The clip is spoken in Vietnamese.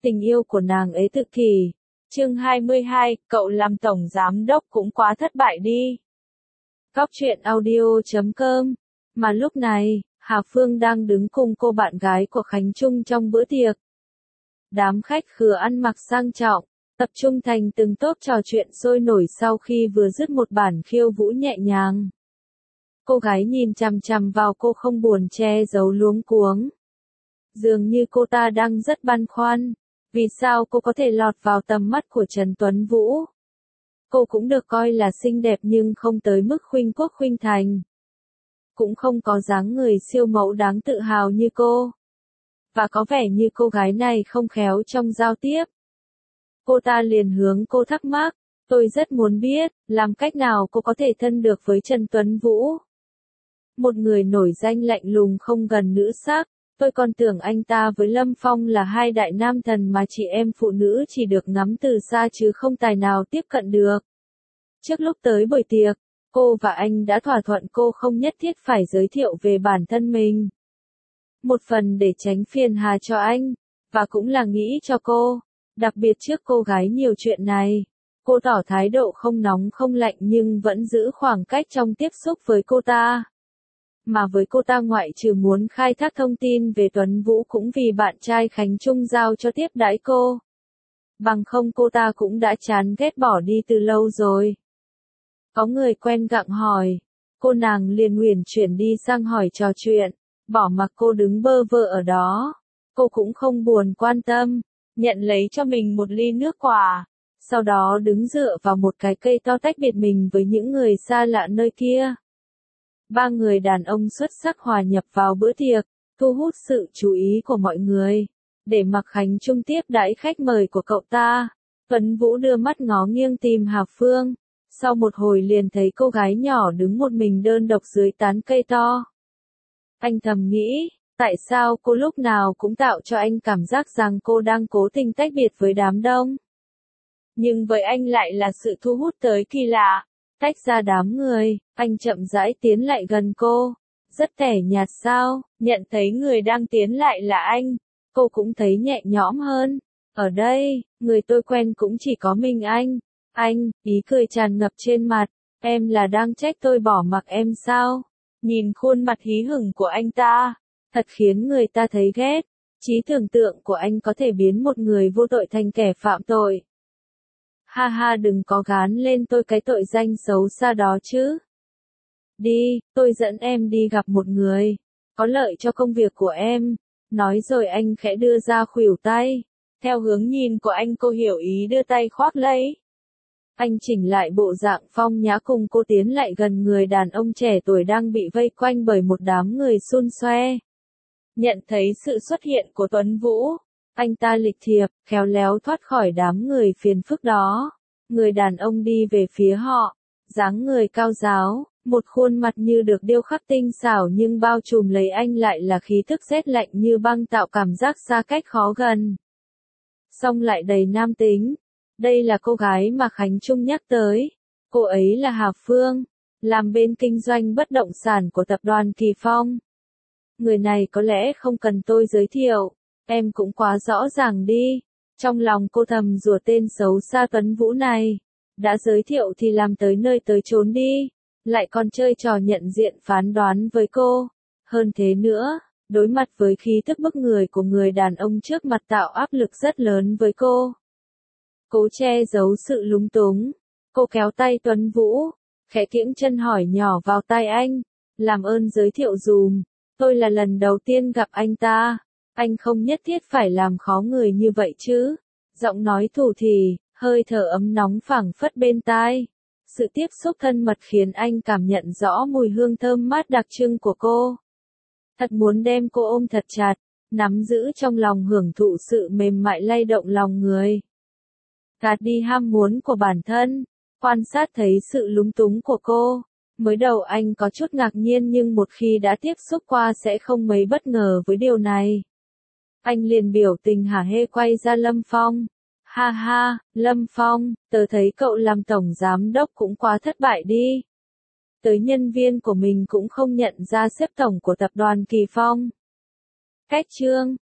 Tình yêu của nàng ấy tự kỷ. Chương 22, cậu làm tổng giám đốc cũng quá thất bại đi. Góc truyện audio.com. Mà lúc này, Hà Phương đang đứng cùng cô bạn gái của Khánh Trung trong bữa tiệc. Đám khách khứa ăn mặc sang trọng, tập trung thành từng tốp trò chuyện sôi nổi sau khi vừa dứt một bản khiêu vũ nhẹ nhàng. Cô gái nhìn chằm chằm vào cô không buồn che giấu luống cuống. Dường như cô ta đang rất băn khoăn. Vì sao cô có thể lọt vào tầm mắt của Trần Tuấn Vũ? Cô cũng được coi là xinh đẹp nhưng không tới mức khuynh quốc khuynh thành. Cũng không có dáng người siêu mẫu đáng tự hào như cô. Và có vẻ như cô gái này không khéo trong giao tiếp. Cô ta liền hướng cô thắc mắc, tôi rất muốn biết, làm cách nào cô có thể thân được với Trần Tuấn Vũ? Một người nổi danh lạnh lùng không gần nữ sắc. Tôi còn tưởng anh ta với Lâm Phong là hai đại nam thần mà chị em phụ nữ chỉ được ngắm từ xa chứ không tài nào tiếp cận được. Trước lúc tới buổi tiệc, cô và anh đã thỏa thuận cô không nhất thiết phải giới thiệu về bản thân mình. Một phần để tránh phiền hà cho anh, và cũng là nghĩ cho cô, đặc biệt trước cô gái nhiều chuyện này. Cô tỏ thái độ không nóng không lạnh nhưng vẫn giữ khoảng cách trong tiếp xúc với cô ta. Mà với cô ta ngoại trừ muốn khai thác thông tin về Tuấn Vũ cũng vì bạn trai Khánh Trung giao cho tiếp đãi cô. Bằng không cô ta cũng đã chán ghét bỏ đi từ lâu rồi. Có người quen gặng hỏi, cô nàng liền uyển chuyển đi sang hỏi trò chuyện, bỏ mặc cô đứng bơ vơ ở đó. Cô cũng không buồn quan tâm, nhận lấy cho mình một ly nước quả, sau đó đứng dựa vào một cái cây to tách biệt mình với những người xa lạ nơi kia. Ba người đàn ông xuất sắc hòa nhập vào bữa tiệc, thu hút sự chú ý của mọi người. Để mặc Khánh Trung tiếp đãi khách mời của cậu ta, Tuấn Vũ đưa mắt ngó nghiêng tìm Hà Phương. Sau một hồi liền thấy cô gái nhỏ đứng một mình đơn độc dưới tán cây to. Anh thầm nghĩ, tại sao cô lúc nào cũng tạo cho anh cảm giác rằng cô đang cố tình tách biệt với đám đông. Nhưng với anh lại là sự thu hút tới kỳ lạ. Tách ra đám người, anh chậm rãi tiến lại gần cô. Rất tẻ nhạt sao, nhận thấy người đang tiến lại là anh. Cô cũng thấy nhẹ nhõm hơn. Ở đây, người tôi quen cũng chỉ có mình anh. Anh, ý cười tràn ngập trên mặt. Em là đang trách tôi bỏ mặc em sao? Nhìn khuôn mặt hí hửng của anh ta, thật khiến người ta thấy ghét. Trí tưởng tượng của anh có thể biến một người vô tội thành kẻ phạm tội. Ha ha, đừng có gán lên tôi cái tội danh xấu xa đó chứ. Đi, tôi dẫn em đi gặp một người, có lợi cho công việc của em. Nói rồi anh khẽ đưa ra khuỷu tay. Theo hướng nhìn của anh cô hiểu ý đưa tay khoác lấy. Anh chỉnh lại bộ dạng phong nhã cùng cô tiến lại gần người đàn ông trẻ tuổi đang bị vây quanh bởi một đám người xun xoe. Nhận thấy sự xuất hiện của Tuấn Vũ, anh ta lịch thiệp, khéo léo thoát khỏi đám người phiền phức đó. Người đàn ông đi về phía họ, dáng người cao ráo, một khuôn mặt như được điêu khắc tinh xảo nhưng bao trùm lấy anh lại là khí thức rét lạnh như băng tạo cảm giác xa cách khó gần. Song lại đầy nam tính. Đây là cô gái mà Khánh Trung nhắc tới. Cô ấy là Hà Phương, làm bên kinh doanh bất động sản của tập đoàn Kỳ Phong. Người này có lẽ không cần tôi giới thiệu. Em cũng quá rõ ràng đi. Trong lòng cô thầm rủa tên xấu xa Tuấn Vũ này. Đã giới thiệu thì làm tới nơi tới chốn đi. Lại còn chơi trò nhận diện phán đoán với cô. Hơn thế nữa, đối mặt với khí tức bức người của người đàn ông trước mặt tạo áp lực rất lớn với cô. Cố che giấu sự lúng túng. Cô kéo tay Tuấn Vũ, khẽ kiễng chân hỏi nhỏ vào tai anh. Làm ơn giới thiệu dùm. Tôi là lần đầu tiên gặp anh ta. Anh không nhất thiết phải làm khó người như vậy chứ. Giọng nói thủ thỉ, hơi thở ấm nóng phảng phất bên tai. Sự tiếp xúc thân mật khiến anh cảm nhận rõ mùi hương thơm mát đặc trưng của cô. Thật muốn đem cô ôm thật chặt, nắm giữ trong lòng hưởng thụ sự mềm mại lay động lòng người. Gạt đi ham muốn của bản thân, quan sát thấy sự lúng túng của cô. Mới đầu anh có chút ngạc nhiên nhưng một khi đã tiếp xúc qua sẽ không mấy bất ngờ với điều này. Anh liền biểu tình hả hê quay ra Lâm Phong. Ha ha, Lâm Phong, tớ thấy cậu làm tổng giám đốc cũng quá thất bại đi. Tới nhân viên của mình cũng không nhận ra xếp tổng của tập đoàn Kỳ Phong. Cách chương